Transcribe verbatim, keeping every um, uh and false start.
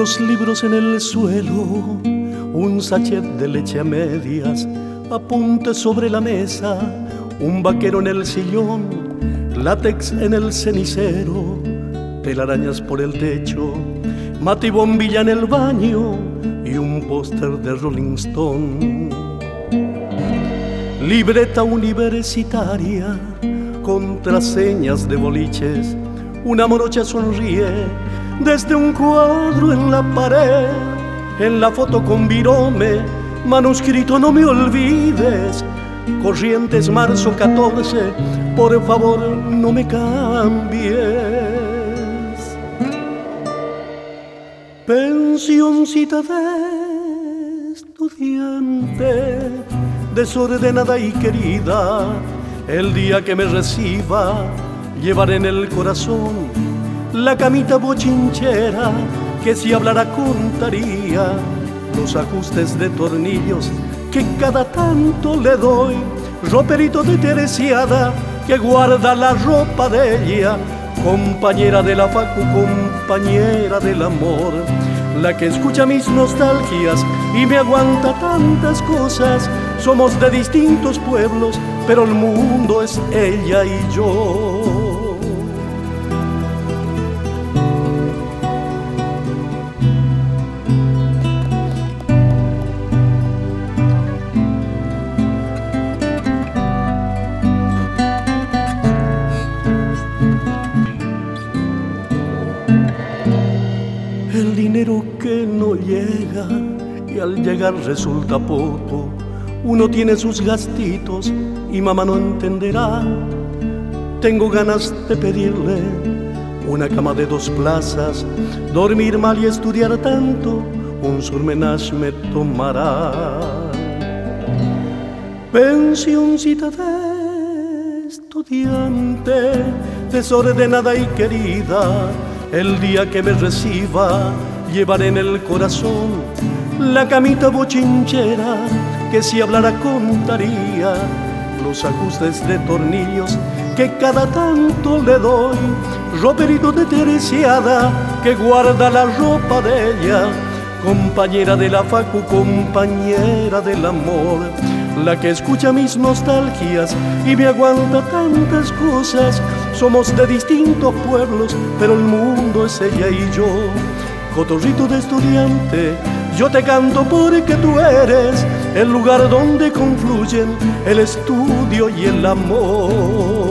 Unos libros en el suelo, un sachet de leche a medias, apuntes sobre la mesa, un vaquero en el sillón, látex en el cenicero, telarañas por el techo, mate y bombilla en el baño y un póster de Rolling Stone. Libreta universitaria, contraseñas de boliches, una morocha sonríe desde un cuadro en la pared. En la foto con virome, manuscrito no me olvides, Corrientes, marzo catorce, por favor no me cambies. Pensioncita de estudiante, desordenada y querida, el día que me reciba llevaré en el corazón la camita bochinchera que si hablara contaría los ajustes de tornillos que cada tanto le doy, roperito de terciada que guarda la ropa de ella, compañera de la facu, compañera del amor, la que escucha mis nostalgias y me aguanta tantas cosas. Somos de distintos pueblos, pero el mundo es ella y yo. El dinero que no llega y al llegar resulta poco, uno tiene sus gastitos y mamá no entenderá. Tengo ganas de pedirle una cama de dos plazas, dormir mal y estudiar tanto, un surmenage me tomará. Pensioncita de estudiante, desordenada y querida, el día que me reciba llevaré en el corazón la camita bochinchera que si hablara contaría los ajustes de tornillos que cada tanto le doy, roperito de terciada que guarda la ropa de ella, compañera de la facu, compañera del amor, la que escucha mis nostalgias y me aguanta tantas cosas. Somos de distintos pueblos, pero el mundo es ella y yo. Cotorrito de estudiante, yo te canto porque tú eres el lugar donde confluyen el estudio y el amor.